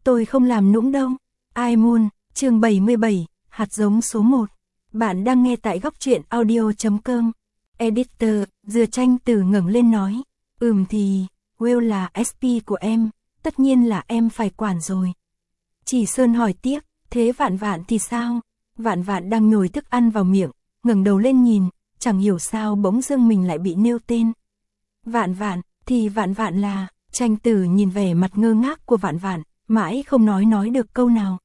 Tôi không làm nũng đâu. Ai Moon, chương 77, hạt giống số 1. Bạn đang nghe tại góc truyện audio.com. Editor, Dừa Tranh Tử ngẩng lên nói. Thì, Will là SP của em, tất nhiên là em phải quản rồi. Chỉ Sơn hỏi tiếp, thế Vạn Vạn thì sao? Vạn Vạn đang nhồi thức ăn vào miệng, ngẩng đầu lên nhìn, chẳng hiểu sao bỗng dưng mình lại bị nêu tên. Vạn Vạn, thì Vạn Vạn là, Tranh Tử nhìn vẻ mặt ngơ ngác của Vạn Vạn, mãi không nói được câu nào.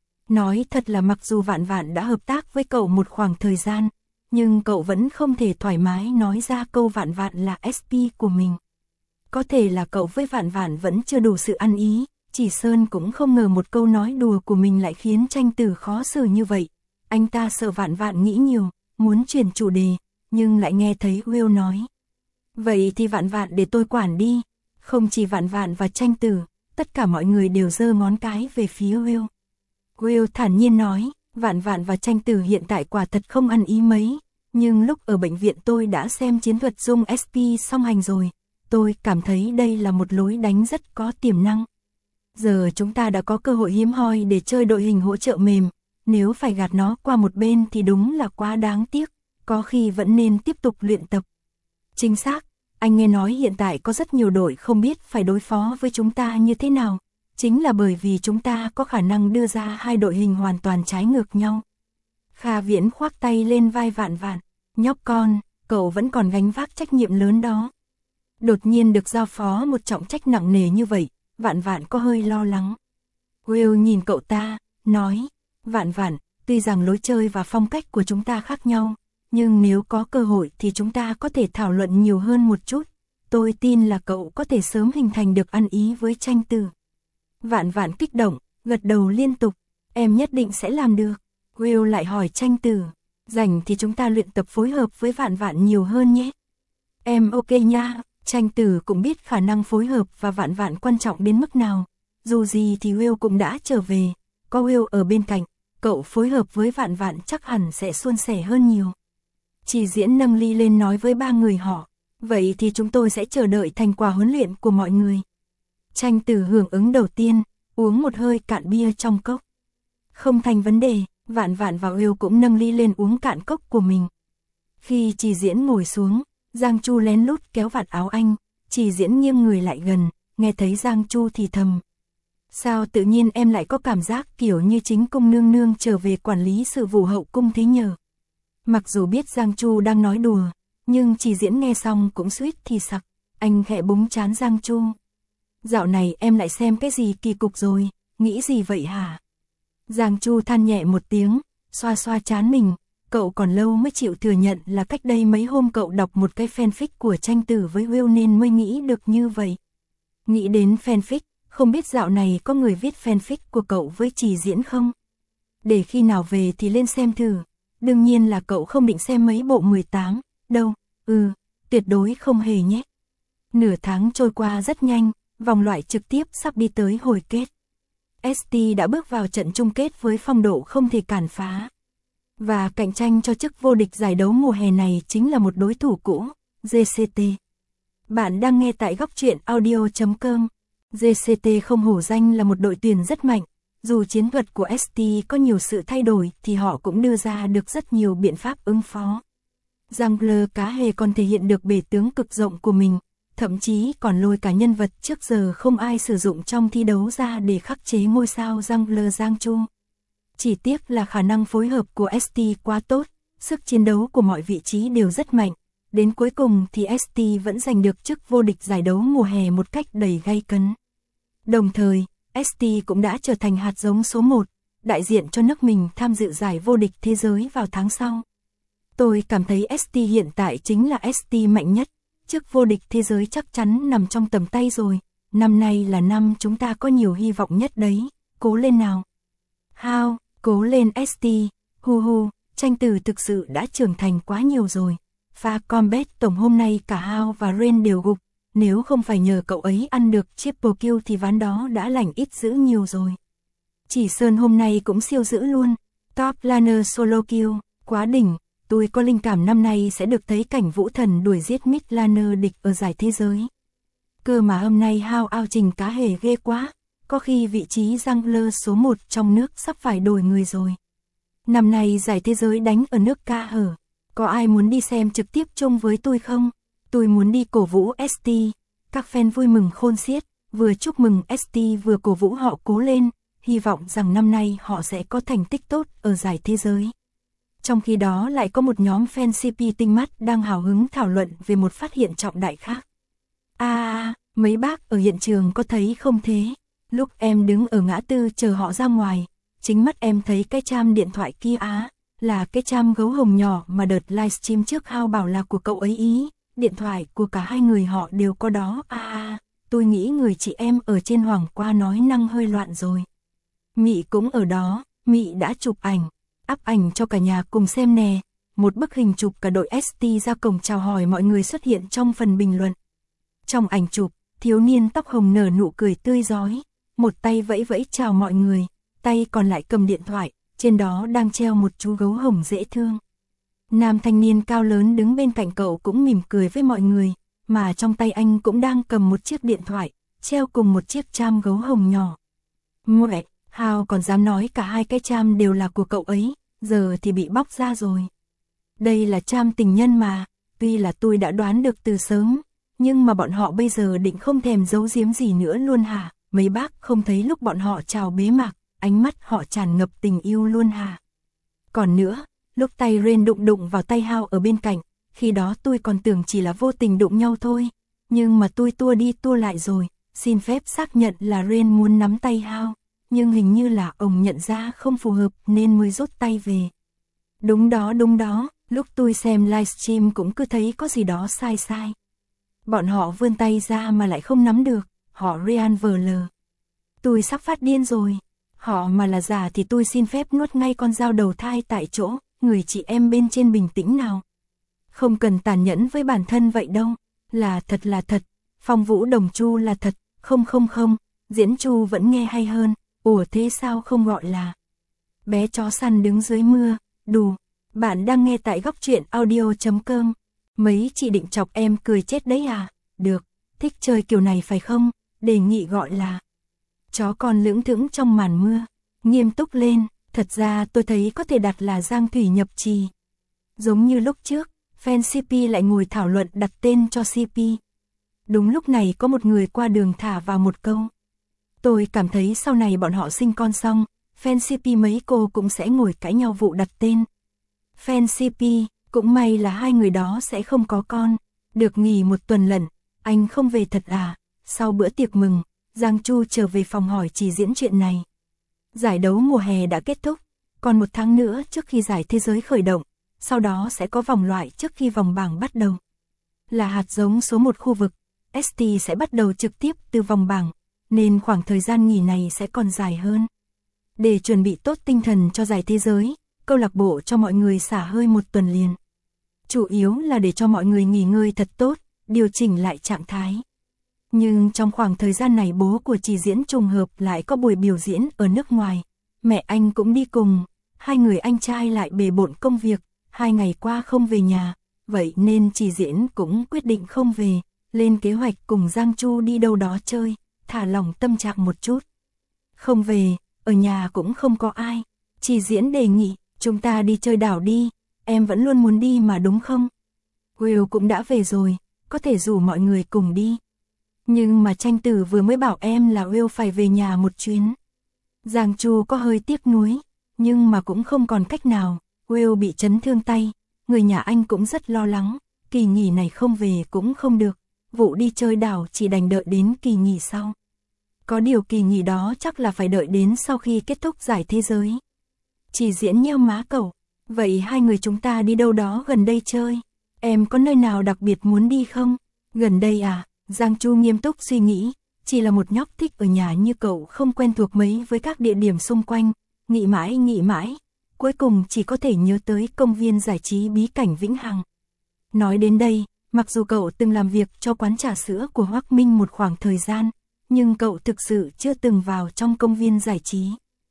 Nói thật là mặc dù Vạn Vạn đã hợp tác với cậu một khoảng thời gian, nhưng cậu vẫn không thể thoải mái nói ra câu Vạn Vạn là SP của mình. Có thể là cậu với Vạn Vạn vẫn chưa đủ sự ăn ý, Chỉ Sơn cũng không ngờ một câu nói đùa của mình lại khiến Tranh Tử khó xử như vậy. Anh ta sợ Vạn Vạn nghĩ nhiều, muốn chuyển chủ đề, nhưng lại nghe thấy Will nói. Vậy thì Vạn Vạn để tôi quản đi. Không chỉ Vạn Vạn và Tranh Tử, tất cả mọi người đều giơ ngón cái về phía Will. Will thản nhiên nói, Vạn Vạn và Tranh Tử hiện tại quả thật không ăn ý mấy, nhưng lúc ở bệnh viện tôi đã xem chiến thuật dung SP song hành rồi, tôi cảm thấy đây là một lối đánh rất có tiềm năng. Giờ chúng ta đã có cơ hội hiếm hoi để chơi đội hình hỗ trợ mềm, nếu phải gạt nó qua một bên thì đúng là quá đáng tiếc, có khi vẫn nên tiếp tục luyện tập. Chính xác, anh nghe nói hiện tại có rất nhiều đội không biết phải đối phó với chúng ta như thế nào. Chính là bởi vì chúng ta có khả năng đưa ra hai đội hình hoàn toàn trái ngược nhau. Kha Viễn khoác tay lên vai Vạn Vạn, nhóc con, cậu vẫn còn gánh vác trách nhiệm lớn đó. Đột nhiên được giao phó một trọng trách nặng nề như vậy, Vạn Vạn có hơi lo lắng. Will nhìn cậu ta, nói, Vạn Vạn, tuy rằng lối chơi và phong cách của chúng ta khác nhau, nhưng nếu có cơ hội thì chúng ta có thể thảo luận nhiều hơn một chút. Tôi tin là cậu có thể sớm hình thành được ăn ý với Tranh Tử. Vạn Vạn kích động, gật đầu liên tục, em nhất định sẽ làm được. Will lại hỏi Tranh Tử, rảnh thì chúng ta luyện tập phối hợp với Vạn Vạn nhiều hơn nhé. Em ok nha, Tranh Tử cũng biết khả năng phối hợp và Vạn Vạn quan trọng đến mức nào. Dù gì thì Will cũng đã trở về, có Will ở bên cạnh, cậu phối hợp với Vạn Vạn chắc hẳn sẽ suôn sẻ hơn nhiều. Chỉ Diễn nâng ly lên nói với ba người họ, vậy thì chúng tôi sẽ chờ đợi thành quả huấn luyện của mọi người. Tranh Tử hưởng ứng đầu tiên, uống một hơi cạn bia trong cốc. Không thành vấn đề, Vạn Vạn và Will cũng nâng ly lên uống cạn cốc của mình. Khi Chỉ Diễn ngồi xuống, Giang Chu lén lút kéo vạt áo anh, Chỉ Diễn nghiêng người lại gần, nghe thấy Giang Chu thì thầm. Sao tự nhiên em lại có cảm giác kiểu như chính cung nương nương trở về quản lý sự vụ hậu cung thế nhờ? Mặc dù biết Giang Chu đang nói đùa, nhưng Chỉ Diễn nghe xong cũng suýt thì sặc, anh khẽ búng trán Giang Chu. Dạo này em lại xem cái gì kỳ cục rồi, nghĩ gì vậy hả? Giang Chu than nhẹ một tiếng, xoa xoa trán mình, cậu còn lâu mới chịu thừa nhận là cách đây mấy hôm cậu đọc một cái fanfic của Tranh Tử với Will nên mới nghĩ được như vậy. Nghĩ đến fanfic, không biết dạo này có người viết fanfic của cậu với Chỉ Diễn không? Để khi nào về thì lên xem thử, đương nhiên là cậu không định xem mấy bộ 18, đâu, tuyệt đối không hề nhé. Nửa tháng trôi qua rất nhanh. Vòng loại trực tiếp sắp đi tới hồi kết. ST đã bước vào trận chung kết với phong độ không thể cản phá. Và cạnh tranh cho chức vô địch giải đấu mùa hè này chính là một đối thủ cũ, GCT. Bạn đang nghe tại góc truyện audio.com. GCT không hổ danh là một đội tuyển rất mạnh. Dù chiến thuật của ST có nhiều sự thay đổi thì họ cũng đưa ra được rất nhiều biện pháp ứng phó. Jungler Cá Hề còn thể hiện được bể tướng cực rộng của mình. Thậm chí còn lôi cả nhân vật trước giờ không ai sử dụng trong thi đấu ra để khắc chế ngôi sao Jungler Giang Chu. Chỉ tiếc là khả năng phối hợp của ST quá tốt, sức chiến đấu của mọi vị trí đều rất mạnh. Đến cuối cùng thì ST vẫn giành được chức vô địch giải đấu mùa hè một cách đầy gay cấn. Đồng thời, ST cũng đã trở thành hạt giống số 1, đại diện cho nước mình tham dự giải vô địch thế giới vào tháng sau. Tôi cảm thấy ST hiện tại chính là ST mạnh nhất. Chức vô địch thế giới chắc chắn nằm trong tầm tay rồi, năm nay là năm chúng ta có nhiều hy vọng nhất đấy, cố lên nào. Hao, cố lên ST, hu, Tranh Tử thực sự đã trưởng thành quá nhiều rồi. Pha combat tổng hôm nay cả Hao và Ren đều gục, nếu không phải nhờ cậu ấy ăn được triple kill thì ván đó đã lành ít dữ nhiều rồi. Chỉ Sơn hôm nay cũng siêu dữ luôn, top laner solo kill, quá đỉnh. Tôi có linh cảm năm nay sẽ được thấy cảnh Vũ Thần đuổi giết mid laner địch ở giải thế giới. Cơ mà hôm nay Hao ao trình Cá Hề ghê quá, có khi vị trí jungler số 1 trong nước sắp phải đổi người rồi. Năm nay giải thế giới đánh ở nước Ca hở, có ai muốn đi xem trực tiếp chung với tôi không? Tôi muốn đi cổ vũ ST, các fan vui mừng khôn xiết, vừa chúc mừng ST vừa cổ vũ họ cố lên, hy vọng rằng năm nay họ sẽ có thành tích tốt ở giải thế giới. Trong khi đó lại có một nhóm fan CP tinh mắt đang hào hứng thảo luận về một phát hiện trọng đại khác. Mấy bác ở hiện trường có thấy không thế? Lúc em đứng ở ngã tư chờ họ ra ngoài, chính mắt em thấy cái cham điện thoại kia là cái cham gấu hồng nhỏ mà đợt livestream trước Hao bảo là của cậu ấy ý, điện thoại của cả hai người họ đều có đó. Tôi nghĩ người chị em ở trên Hoàng Qua nói năng hơi loạn rồi. Mị cũng ở đó, Mị đã chụp ảnh, up ảnh cho cả nhà cùng xem nè, một bức hình chụp cả đội ST ra cổng chào hỏi mọi người xuất hiện trong phần bình luận. Trong ảnh chụp, thiếu niên tóc hồng nở nụ cười tươi rói, một tay vẫy vẫy chào mọi người, tay còn lại cầm điện thoại, trên đó đang treo một chú gấu hồng dễ thương. Nam thanh niên cao lớn đứng bên cạnh cậu cũng mỉm cười với mọi người, mà trong tay anh cũng đang cầm một chiếc điện thoại, treo cùng một chiếc cham gấu hồng nhỏ. Mẹ, Hao còn dám nói cả hai cái cham đều là của cậu ấy, giờ thì bị bóc ra rồi. Đây là cham tình nhân mà, tuy là tôi đã đoán được từ sớm, nhưng mà bọn họ bây giờ định không thèm giấu giếm gì nữa luôn hả? Mấy bác không thấy lúc bọn họ chào bế mạc, ánh mắt họ tràn ngập tình yêu luôn hả? Còn nữa, lúc tay Ren đụng vào tay Hao ở bên cạnh, khi đó tôi còn tưởng chỉ là vô tình đụng nhau thôi, nhưng mà tôi tua đi tua lại rồi, xin phép xác nhận là Ren muốn nắm tay Hao, nhưng hình như là ông nhận ra không phù hợp nên mới rút tay về. Đúng đó, lúc tôi xem livestream cũng cứ thấy có gì đó sai. Bọn họ vươn tay ra mà lại không nắm được, họ Real VL. Tôi sắp phát điên rồi, họ mà là giả thì tôi xin phép nuốt ngay con dao đầu thai tại chỗ, người chị em bên trên bình tĩnh nào. Không cần tàn nhẫn với bản thân vậy đâu, là thật, Phong Vũ Đồng Chu là thật, không, diễn Chu vẫn nghe hay hơn, ủa thế sao không gọi là bé chó săn đứng dưới mưa, đù. Bạn đang nghe tại góc truyện audio.com. Mấy chị định chọc em cười chết đấy à? Được, thích chơi kiểu này phải không? Đề nghị gọi là chó con lững thững trong màn mưa. Nghiêm túc lên, thật ra tôi thấy có thể đặt là Giang Thủy nhập trì. Giống như lúc trước, fan CP lại ngồi thảo luận đặt tên cho CP. Đúng lúc này có một người qua đường thả vào một câu. Tôi cảm thấy sau này bọn họ sinh con xong, fan CP mấy cô cũng sẽ ngồi cãi nhau vụ đặt tên. Fan CP, cũng may là hai người đó sẽ không có con. Được nghỉ một tuần lận, anh không về thật à? Sau bữa tiệc mừng, Giang Chu trở về phòng hỏi Chỉ Diễn chuyện này. Giải đấu mùa hè đã kết thúc, còn một tháng nữa trước khi giải thế giới khởi động, sau đó sẽ có vòng loại trước khi vòng bảng bắt đầu. Là hạt giống số 1 khu vực, ST sẽ bắt đầu trực tiếp từ vòng bảng, nên khoảng thời gian nghỉ này sẽ còn dài hơn. Để chuẩn bị tốt tinh thần cho giải thế giới, câu lạc bộ cho mọi người xả hơi một tuần liền. Chủ yếu là để cho mọi người nghỉ ngơi thật tốt, điều chỉnh lại trạng thái. Nhưng trong khoảng thời gian này bố của Chỉ Diễn trùng hợp lại có buổi biểu diễn ở nước ngoài. Mẹ anh cũng đi cùng, hai người anh trai lại bề bộn công việc, 2 ngày qua không về nhà. Vậy nên Chỉ Diễn cũng quyết định không về, lên kế hoạch cùng Giang Chu đi đâu đó chơi, thả lỏng tâm trạng một chút. Không về, ở nhà cũng không có ai. Chỉ Diễn đề nghị, chúng ta đi chơi đảo đi, em vẫn luôn muốn đi mà đúng không? Will cũng đã về rồi, có thể rủ mọi người cùng đi. Nhưng mà Tranh Tử vừa mới bảo em là Will phải về nhà một chuyến. Giang Chu có hơi tiếc nuối, nhưng mà cũng không còn cách nào. Will bị chấn thương tay, người nhà anh cũng rất lo lắng, kỳ nghỉ này không về cũng không được. Vụ đi chơi đảo chỉ đành đợi đến kỳ nghỉ sau. Có điều kỳ nghỉ đó chắc là phải đợi đến sau khi kết thúc giải thế giới. Chỉ Diễn nheo má cậu, vậy hai người chúng ta đi đâu đó gần đây chơi? Em có nơi nào đặc biệt muốn đi không? Gần đây à? Giang Chu nghiêm túc suy nghĩ, chỉ là một nhóc thích ở nhà như cậu không quen thuộc mấy với các địa điểm xung quanh, nghĩ mãi, cuối cùng chỉ có thể nhớ tới công viên giải trí bí cảnh Vĩnh Hằng. Nói đến đây, mặc dù cậu từng làm việc cho quán trà sữa của Hoắc Minh một khoảng thời gian, nhưng cậu thực sự chưa từng vào trong công viên giải trí.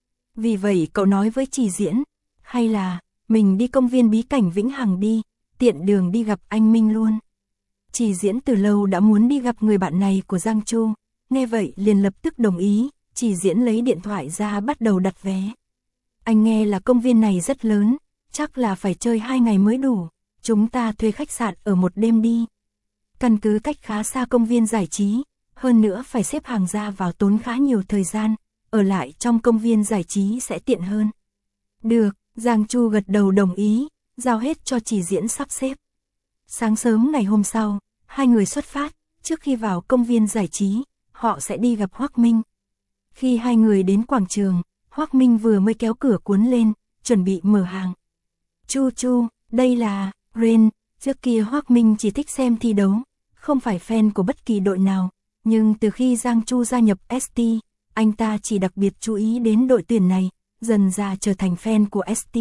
Vì vậy cậu nói với Chỉ Diễn, hay là mình đi công viên bí cảnh Vĩnh Hằng đi, tiện đường đi gặp anh Minh luôn. Chỉ Diễn từ lâu đã muốn đi gặp người bạn này của Giang Chu, nghe vậy liền lập tức đồng ý, Chỉ Diễn lấy điện thoại ra bắt đầu đặt vé. Anh nghe là công viên này rất lớn, chắc là phải chơi 2 ngày mới đủ, chúng ta thuê khách sạn ở một đêm đi. Căn cứ cách khá xa công viên giải trí, hơn nữa phải xếp hàng ra vào tốn khá nhiều thời gian, ở lại trong công viên giải trí sẽ tiện hơn. Được, Giang Chu gật đầu đồng ý, giao hết cho Chỉ Diễn sắp xếp. Sáng sớm ngày hôm sau, hai người xuất phát, trước khi vào công viên giải trí, họ sẽ đi gặp Hoắc Minh. Khi hai người đến quảng trường, Hoắc Minh vừa mới kéo cửa cuốn lên, chuẩn bị mở hàng. Chu Chu, đây là Rain. Trước kia Hoắc Minh chỉ thích xem thi đấu, không phải fan của bất kỳ đội nào, nhưng từ khi Giang Chu gia nhập ST, anh ta chỉ đặc biệt chú ý đến đội tuyển này, dần ra trở thành fan của ST.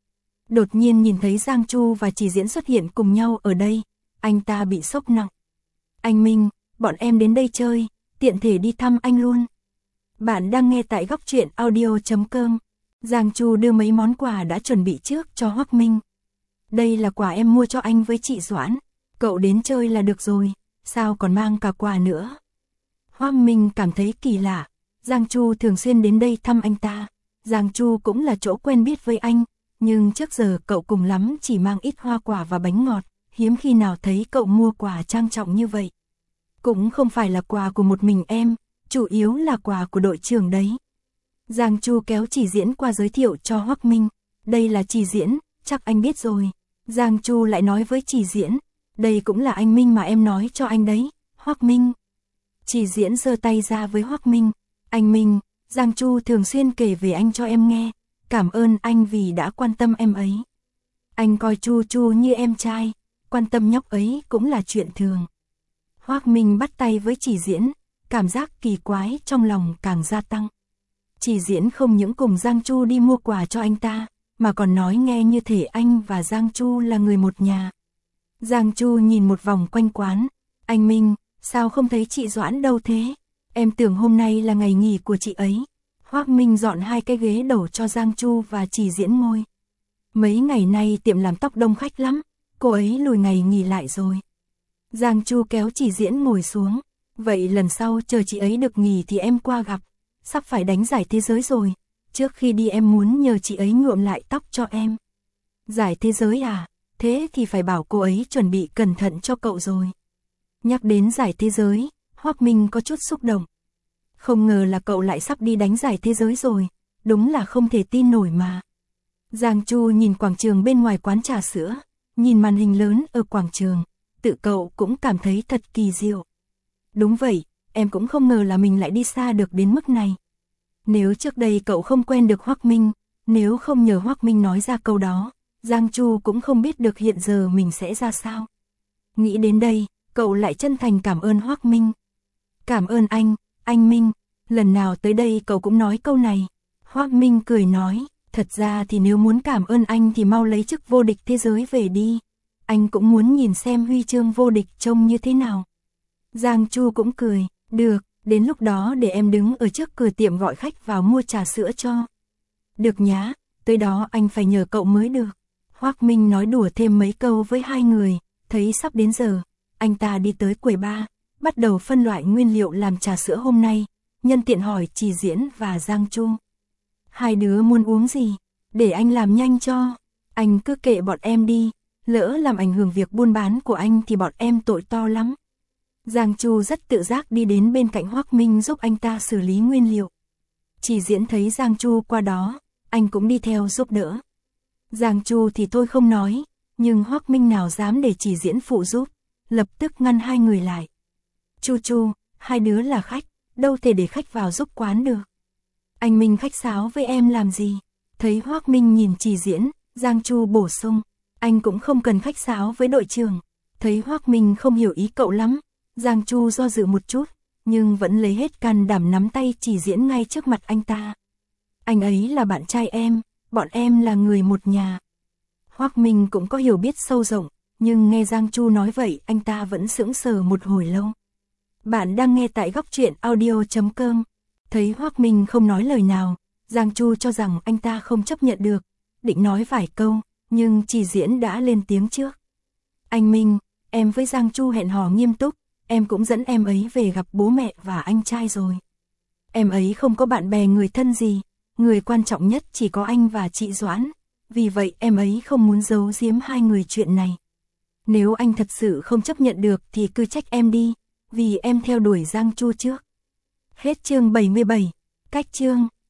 Đột nhiên nhìn thấy Giang Chu và Chỉ Diễn xuất hiện cùng nhau ở đây, anh ta bị sốc nặng. Anh Minh, bọn em đến đây chơi, tiện thể đi thăm anh luôn. Bạn đang nghe tại góc truyện audio.com. Giang Chu đưa mấy món quà đã chuẩn bị trước cho Hoắc Minh. Đây là quà em mua cho anh với chị Doãn, cậu đến chơi là được rồi, sao còn mang cả quà nữa. Hoắc Minh cảm thấy kỳ lạ, Giang Chu thường xuyên đến đây thăm anh ta, Giang Chu cũng là chỗ quen biết với anh, nhưng trước giờ cậu cùng lắm chỉ mang ít hoa quả và bánh ngọt, hiếm khi nào thấy cậu mua quà trang trọng như vậy. Cũng không phải là quà của một mình em, chủ yếu là quà của đội trưởng đấy. Giang Chu kéo Chỉ Diễn qua giới thiệu cho Hoắc Minh, đây là Chỉ Diễn, chắc anh biết rồi. Giang Chu lại nói với Chỉ Diễn, đây cũng là anh Minh mà em nói cho anh đấy, Hoắc Minh. Chỉ Diễn giơ tay ra với Hoắc Minh, anh Minh, Giang Chu thường xuyên kể về anh cho em nghe, cảm ơn anh vì đã quan tâm em ấy. Anh coi Chu Chu như em trai, quan tâm nhóc ấy cũng là chuyện thường. Hoắc Minh bắt tay với Chỉ Diễn, cảm giác kỳ quái trong lòng càng gia tăng. Chỉ Diễn không những cùng Giang Chu đi mua quà cho anh ta, mà còn nói nghe như thể anh và Giang Chu là người một nhà. Giang Chu nhìn một vòng quanh quán, anh Minh, sao không thấy chị Doãn đâu thế? Em tưởng hôm nay là ngày nghỉ của chị ấy. Hoắc Minh dọn 2 cái ghế đầu cho Giang Chu và Chỉ Diễn ngồi. Mấy ngày nay tiệm làm tóc đông khách lắm, cô ấy lùi ngày nghỉ lại rồi. Giang Chu kéo Chỉ Diễn ngồi xuống, vậy lần sau chờ chị ấy được nghỉ thì em qua gặp, sắp phải đánh giải thế giới rồi, trước khi đi em muốn nhờ chị ấy nhuộm lại tóc cho em. Giải thế giới à, thế thì phải bảo cô ấy chuẩn bị cẩn thận cho cậu rồi. Nhắc đến giải thế giới, Hoắc Minh có chút xúc động. Không ngờ là cậu lại sắp đi đánh giải thế giới rồi, đúng là không thể tin nổi mà. Giang Chu nhìn quảng trường bên ngoài quán trà sữa, nhìn màn hình lớn ở quảng trường, tự cậu cũng cảm thấy thật kỳ diệu. Đúng vậy, em cũng không ngờ là mình lại đi xa được đến mức này. Nếu trước đây cậu không quen được Hoắc Minh, nếu không nhờ Hoắc Minh nói ra câu đó, Giang Chu cũng không biết được hiện giờ mình sẽ ra sao. Nghĩ đến đây, cậu lại chân thành cảm ơn Hoắc Minh. Cảm ơn anh Minh, lần nào tới đây cậu cũng nói câu này. Hoắc Minh cười nói, thật ra thì nếu muốn cảm ơn anh thì mau lấy chức vô địch thế giới về đi. Anh cũng muốn nhìn xem huy chương vô địch trông như thế nào. Giang Chu cũng cười, được, đến lúc đó để em đứng ở trước cửa tiệm gọi khách vào mua trà sữa cho. Được nhá, tới đó anh phải nhờ cậu mới được. Hoắc Minh nói đùa thêm mấy câu với hai người, thấy sắp đến giờ, anh ta đi tới quầy bar, bắt đầu phân loại nguyên liệu làm trà sữa hôm nay, nhân tiện hỏi Chỉ Diễn và Giang Chu. Hai đứa muốn uống gì? Để anh làm nhanh cho. Anh cứ kệ bọn em đi, lỡ làm ảnh hưởng việc buôn bán của anh thì bọn em tội to lắm. Giang Chu rất tự giác đi đến bên cạnh Hoắc Minh giúp anh ta xử lý nguyên liệu. Chỉ Diễn thấy Giang Chu qua đó, anh cũng đi theo giúp đỡ. Giang Chu thì thôi không nói, nhưng Hoắc Minh nào dám để Chỉ Diễn phụ giúp, lập tức ngăn hai người lại. Chu Chu, hai đứa là khách, đâu thể để khách vào giúp quán được. Anh Minh khách sáo với em làm gì? Thấy Hoắc Minh nhìn Chỉ Diễn, Giang Chu bổ sung, anh cũng không cần khách sáo với đội trưởng. Thấy Hoắc Minh không hiểu ý cậu lắm, Giang Chu do dự một chút, nhưng vẫn lấy hết can đảm nắm tay Chỉ Diễn ngay trước mặt anh ta. Anh ấy là bạn trai em, bọn em là người một nhà. Hoắc Minh cũng có hiểu biết sâu rộng, nhưng nghe Giang Chu nói vậy anh ta vẫn sững sờ một hồi lâu. Bạn đang nghe tại góc truyện audio.com. Thấy Hoắc Minh không nói lời nào, Giang Chu cho rằng anh ta không chấp nhận được, định nói vài câu, nhưng Chỉ Diễn đã lên tiếng trước. Anh Minh, em với Giang Chu hẹn hò nghiêm túc, em cũng dẫn em ấy về gặp bố mẹ và anh trai rồi. Em ấy không có bạn bè người thân gì, người quan trọng nhất chỉ có anh và chị Doãn, vì vậy em ấy không muốn giấu giếm hai người chuyện này. Nếu anh thật sự không chấp nhận được thì cứ trách em đi, vì em theo đuổi Giang Chu trước. Hết chương 77, cách chương.